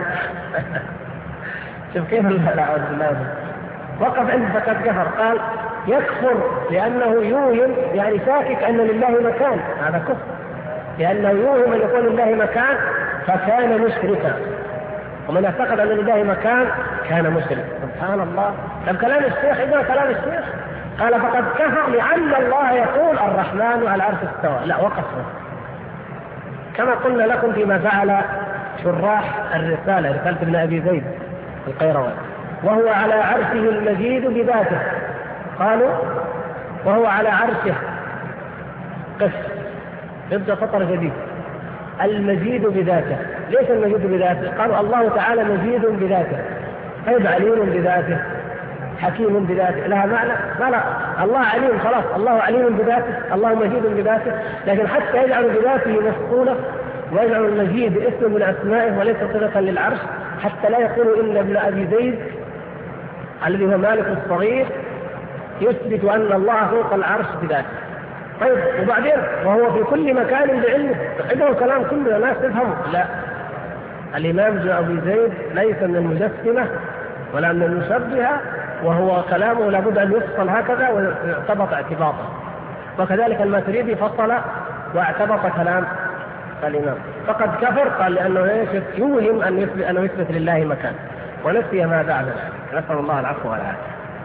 شوف كيف وقف عند فقد كفر، قال يكفر لأنه يوهم، يعني شاكك أن لله مكان، هذا كفر، لأنه يوهم أن يكون لله مكان فكان مشركا، ومن اعتقد أن لله مكان كان مشرك. سبحان الله. طب كلام الشيخ إذا كلام الشيخ قال فقد كفر لعل الله يقول الرحمن على العرش استوى، لا وقف. كما قلنا لكم فيما فعل شراح الرسالة، رسالة ابن أبي زيد القيرواني، وهو على عرشه المجيد بذاته. قالوا وهو على عرشه، قف يبدأ سطر جديد، المجيد بذاته. ليس المجيد بذاته؟ قالوا الله تعالى مجيد بذاته، طيب عليم بذاته، حكيم بذاته، لها معنى؟ لا، الله عليم خلاص، الله عليم بذاته، الله مجيد بذاته، لكن حتى يجعل بذاته مفعولة ويجعل المجيد اسم من أسمائه وليس صفة للعرش، حتى لا يقولوا إن ابن أبي زيد الذي هو مالك الصغير يثبت أن الله فوق العرش بذاته. طيب وبعدين وهو في كل مكان بعلمه، عنده كلام كل الناس تفهمه. لا، الإمام ابن أبي زيد ليس من المجسمة ولا من المشبهة، وهو كلامه لابد أن يفصل هكذا ويعتبط اعتباطا. وكذلك الماتريدي فصل واعتبط كلام الإمام، فقد كفر، قال لأنه يوهم أنه يثبت لله مكان ونسي ما بعد ذلك. نسأل الله العفو والعافية.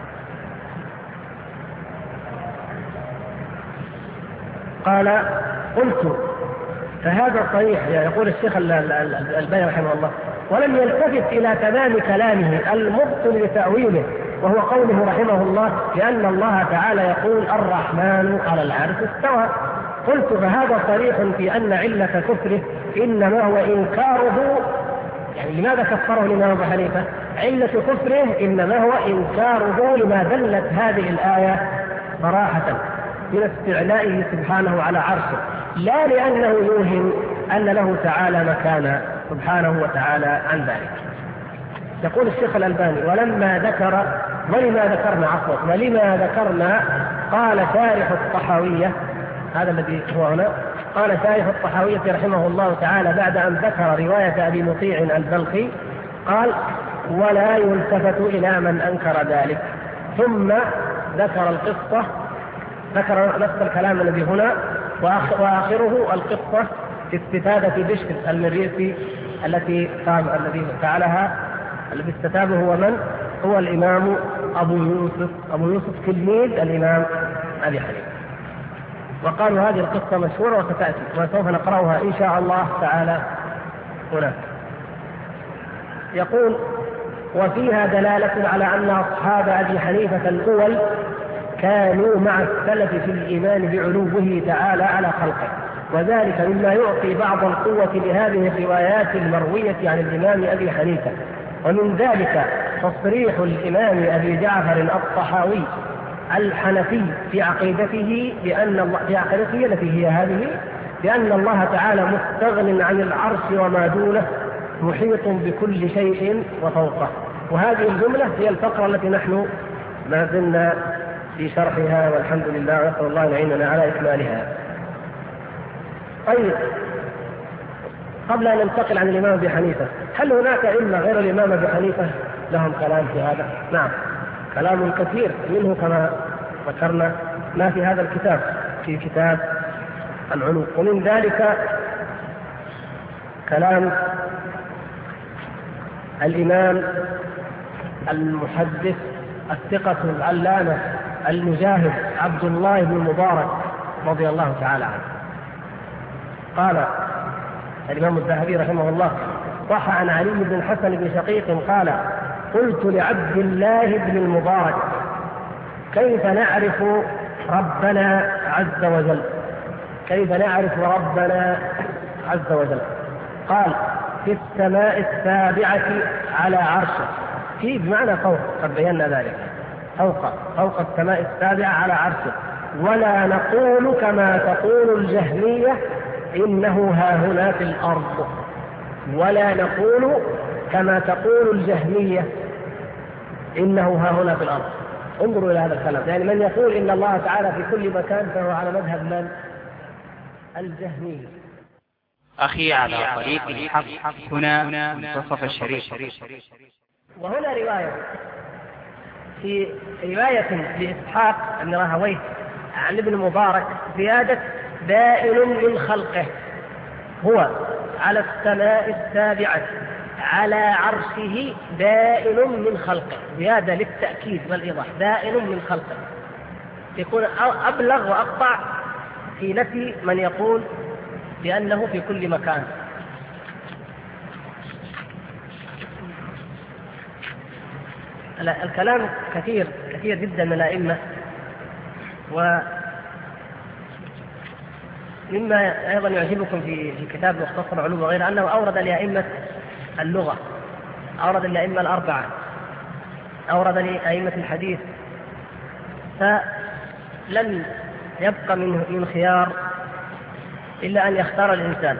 قال قلت فهذا صحيح، يقول الشيخ الألباني رحمه الله، ولم يلتفت إلى تمام كلامه المبطل لتأويله، وهو قوله رحمه الله لأن الله تعالى يقول الرحمن على العرش استوى. قلت فهذا صريح في أن علة كفره إنما هو إنكاره، يعني لماذا كفره الإمام أبو حنيفة؟ علة كفره إنما هو إنكاره لما دلت هذه الآية صراحة من استعلائه سبحانه على عرشه، لا لأنه يوهم أن له تعالى مكانا سبحانه وتعالى عن ذلك. يقول الشيخ الألباني ولما ذكرنا قال شارح الطحاوية، هذا الذي هو هنا، قال شارح الطحاوية رحمه الله تعالى بعد أن ذكر رواية أبي مطيع البلخي، قال ولا يلتفت إلى من أنكر ذلك، ثم ذكر القصة، ذكر نفس الكلام الذي هنا، وآخره القصة في استتابة بشر المريسي الذي فعلها، الذي استتابه هو من؟ هو الإمام أبو يوسف تلميذ الإمام أبي حنيفة. وقالوا هذه القصة مشهورة وستأتي وسوف نقرأها إن شاء الله تعالى هناك. يقول وفيها دلالة على أن أصحاب أبي حنيفة الأول كانوا مع السلف في الإيمان بعلوه تعالى على خلقه، وذلك مما يعطي بعض القوة لهذه الروايات المروية عن الإمام أبي حنيفة. ومن ذلك تصريح الإمام أبي جعفر الطحاوي الحنفي في عقيدته التي هي هذه، بأن الله تعالى مستغن عن العرش وما دونه، محيط بكل شيء وفوقه. وهذه الجملة هي الفقرة التي نحن ما زلنا في شرحها، والحمد لله، ونسأل الله أن يعيننا على إكمالها. طيب، قبل أن ننتقل عن الإمام أبي حنيفة، هل هناك علم غير الإمام أبي حنيفة لهم كلام في هذا؟ نعم، كلام كثير، منه كما ذكرنا ما في هذا الكتاب، في كتاب العلو، ومن ذلك كلام الإمام المحدث الثقة العلامة المجاهد عبد الله بن المبارك رضي الله تعالى عنه. قال الإمام الذهبي رحمه الله صح عن علي بن الحسن بن شقيق قال قلت لعبد الله بن المبارك كيف نعرف ربنا عز وجل؟ كيف نعرف ربنا عز وجل؟ قال في السماء السابعة على عرشه، في بمعنى فوق، قد بينا ذلك، فوق السماء السابعة على عرشه. ولا نقول كما تقول الجهمية إنه ها هنا في الأرض، ولا نقول كما تقول الجهمية إنه ها هنا في الأرض. انظروا إلى هذا الكلام، يعني من يقول إن الله تعالى في كل مكان فهو على مذهب من؟ الجهمية. أخي على طريق الحق، هنا منتصف الشريف. وهنا رواية، في رواية لإسحاق بن راهويه عن ابن مبارك زيادة دائن من خلقه، هو على السماء السابعة على عرشه دائن من خلقه، زيادة للتأكيد والإيضاح، دائن من خلقه، يكون أبلغ وأقطع في نفي من يقول بأنه في كل مكان. الكلام كثير جدا من الأئمة، ومما أيضا يعجبكم في كتاب مختصر علوم وغيره أنه أورد لأئمة اللغة، أورد الأئمة الأربعة، أورد لأئمة الحديث، فلم يبقى من خيار إلا أن يختار الإنسان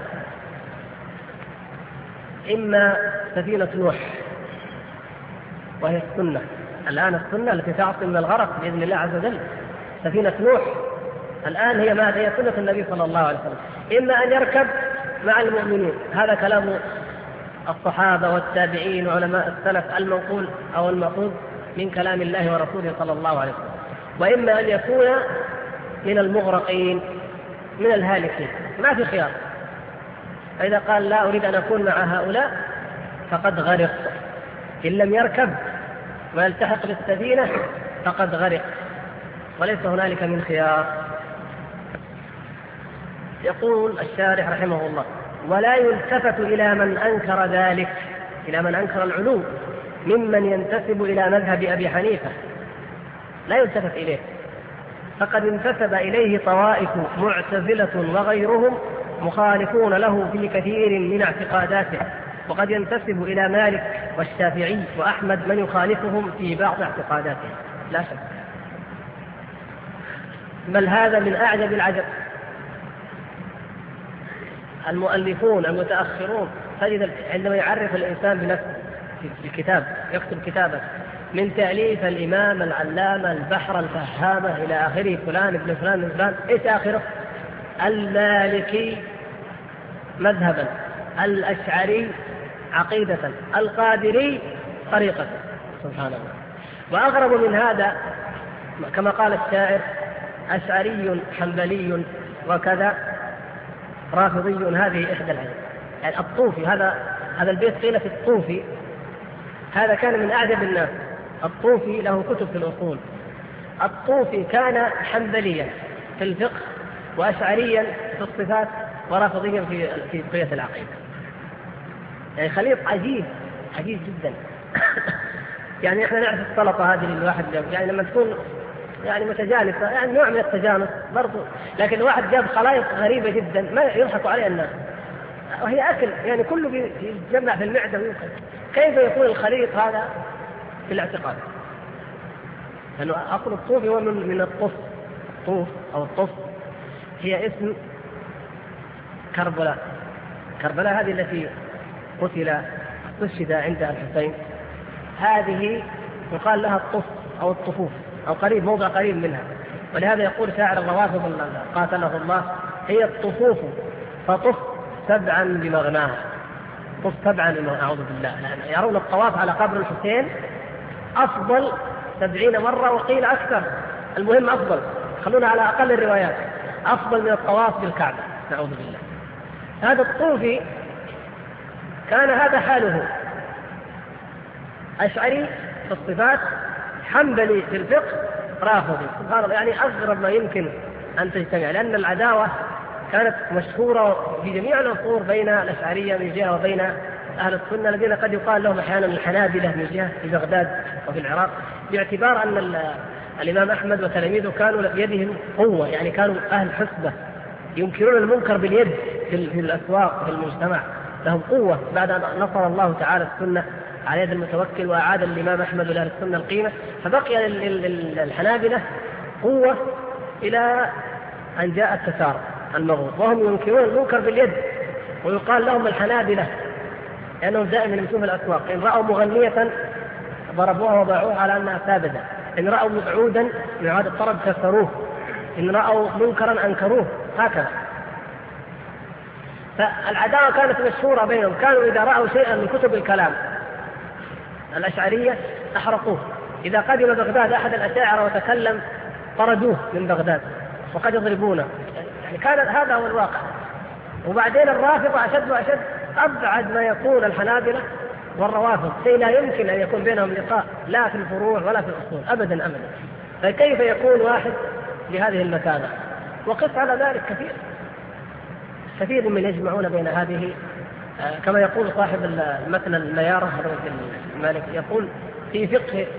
إما سفينة نوح وهي السنة، الآن السنة التي تعصم من الغرق بإذن الله عز وجل، سفينة نوح الآن هي ماذا؟ هي سنة النبي صلى الله عليه وسلم، إما أن يركب مع المؤمنين، هذا كلام الصحابة والتابعين وعلماء السلف المنقول أو المأخوذ من كلام الله ورسوله صلى الله عليه وسلم، وإما أن يكون من المغرقين من الهالكين، ما في خيار. فإذا قال لا أريد أن أكون مع هؤلاء فقد غرق، إن لم يركب ويلتحق بالسفينة فقد غرق، وليس هنالك من خيار. يقول الشارح رحمه الله: ولا يلتفت إلى من أنكر ذلك، إلى من أنكر العلو ممن ينتسب إلى مذهب أبي حنيفة، لا يلتفت إليه، فقد انتسب إليه طوائف معتزلة وغيرهم مخالفون له في كثير من اعتقاداته، وقد ينتسب إلى مالك والشافعي وأحمد من يخالفهم في بعض اعتقاداته، لا شك، بل هذا من أعجب العجب. المؤلفون المتأخرون تجد عندما يعرف الإنسان بنفسه في الكتاب، يكتب كتابا من تأليف الإمام العلامة البحر الفهامة إلى آخره، فلان ابن فلان ابن فلان، إيش آخره؟ المالكي مذهبا، الأشعري عقيدة، القادري طريقة، سبحان الله. وأغرب من هذا كما قال الشاعر: أشعري حنبلي وكذا رافضي، هذه إحدى العجب. يعني الطوفي، هذا البيت قيل في الطوفي، هذا كان من أعجب الناس. الطوفي له كتب في الأصول، الطوفي كان حنبليا في الفقه وأشعريا في الصفات ورافضيا في بقية العقيدة. يعني خليط عجيب جدا. يعني احنا نعرف السلطة هذه الواحد، يعني لما تكون يعني متجانسة، يعني نوع من التجانس برضو، لكن الواحد جاب خلائط غريبة جدا ما يضحك عليها الناس، وهي أكل، يعني كله يتجمع في المعدة ويأكل. كيف يكون الخليط هذا في الاعتقاد؟ لأنه أصل الطوف هو من الطف، الطوف أو الطف هي اسم كربلاء. كربلاء هذه التي استشهد عندها الحسين، هذه يقال لها الطف أو الطفوف أو قريب، موضع قريب منها. ولهذا يقول شاعر الروافض قاتله الله: هي الطفوف فطف سبعا بمغناها، طف سبعا بمغناها، أعوذ بالله. يرون الطواف على قبر الحسين أفضل 70 مرة وقيل أكثر، المهم أفضل، خلونا على أقل الروايات، أفضل من الطواف بالكعبة، نعوذ بالله. هذا الطوفي كان هذا حاله، أشعري في الصفات، حنبلي في الفقه، رافضي، سبحان الله. يعني أغرب ما يمكن أن تجتمع، لأن العداوة كانت مشهورة في جميع العصور بين الأشعرية من جهة وبين أهل السنة الذين قد يقال لهم أحيانا الحنابلة من جهة في بغداد وفي العراق، باعتبار أن الإمام أحمد وتلاميذه كانوا بيدهم قوة، يعني كانوا أهل حسبة ينكرون المنكر باليد في الأسواق وفي المجتمع، لهم قوة بعد أن نصر الله تعالى السنة على يد المتوكل وأعاد الإمام أحمد لأهل السنة القيمة. فبقي الحنابلة قوة إلى أن جاء التتار المغول، وهم ينكرون المنكر باليد، ويقال لهم الحنابلة لأنهم دائما يمشون في الأسواق، إن رأوا مغنية ضربوها وضاعوها على أنها ثابتة، إن رأوا عودا من عاد الطرب كسروه، إن رأوا منكرا أنكروه، هكذا. فالعداوة كانت مشهورة بينهم، كانوا إذا رأوا شيئا من كتب الكلام الأشعرية أحرقوه، إذا قدم بغداد أحد الأشاعرة وتكلم طردوه من بغداد وقد يضربونه، يعني كان هذا هو الواقع. وبعدين الرافضة أشد وأشد، أبعد ما يكون الحنابلة والروافض، شيء لا يمكن أن يكون بينهم لقاء لا في الفروع ولا في الأصول أبدا أبدا. فكيف يكون واحد بهذه المكانة؟ وقف على ذلك كثير من يجمعون بين هذه، كما يقول صاحب مثل الميارة المالك، يقول في فقه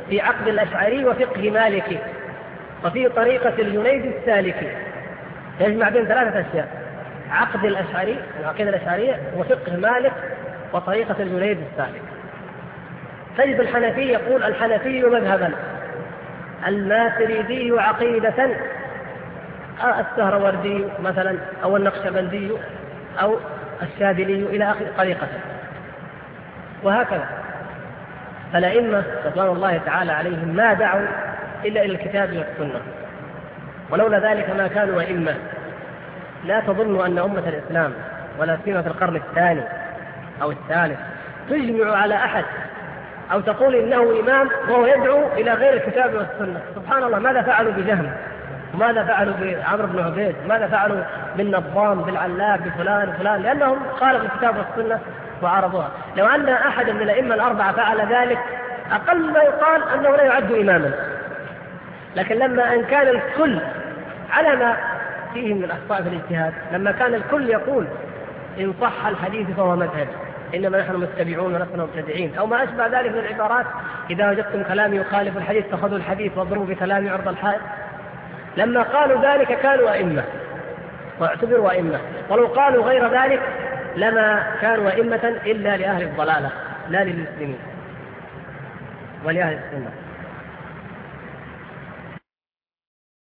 في عقد الأشعري وفقه مالكي، وفي طريقة الجنيد السالكي، يجمع بين ثلاثة أشياء: عقد الأشعري، العقيدة الأشعرية، وفقه مالك، وطريقة الجنيد السالك. تجد الحنفي يقول: الحنفي مذهبا، الماتريدي عقيدة، السهروردي مثلا، أو النقشبندي، أو الشاذلي، إلى آخر طريقة، وهكذا. فالأئمة رضوان الله تعالى عليهم ما دعوا إلا إلى الكتاب والسنة، ولولا ذلك ما كانوا أئمة. لا تظنوا أن أمة الإسلام ولا سيما في القرن الثاني أو الثالث تجمع على أحد أو تقول إنه إمام وهو يدعو إلى غير الكتاب والسنة. سبحان الله، ماذا فعلوا بجهم؟ وماذا فعلوا بعمرو بن عبيد؟ ماذا فعلوا بالنظام، بالعلاق، بفلان وفلان؟ لأنهم خالفوا الكتاب والسنة وعارضوها. لو أن أحد من الأئمة الأربعة فعل ذلك أقل ما يقال أنه لا يعد إماما. لكن لما أن كان الكل على ما فيه من الأخطاء في الاجتهاد، لما كان الكل يقول إن صح الحديث فهو مذهب، إنما نحن متبعون ولسنا مبتدعين، أو ما أشبه ذلك من العبارات: إذا وجدتم كلامي يخالف الحديث فخذوا الحديث واضربوا بكلامي عرض الحائط. لما قالوا ذلك كانوا أئمة واعتبروا أئمة، ولو قالوا غير ذلك لما كانوا أئمة إلا لأهل الضلالة لا للمسلمين ولأهل السنة.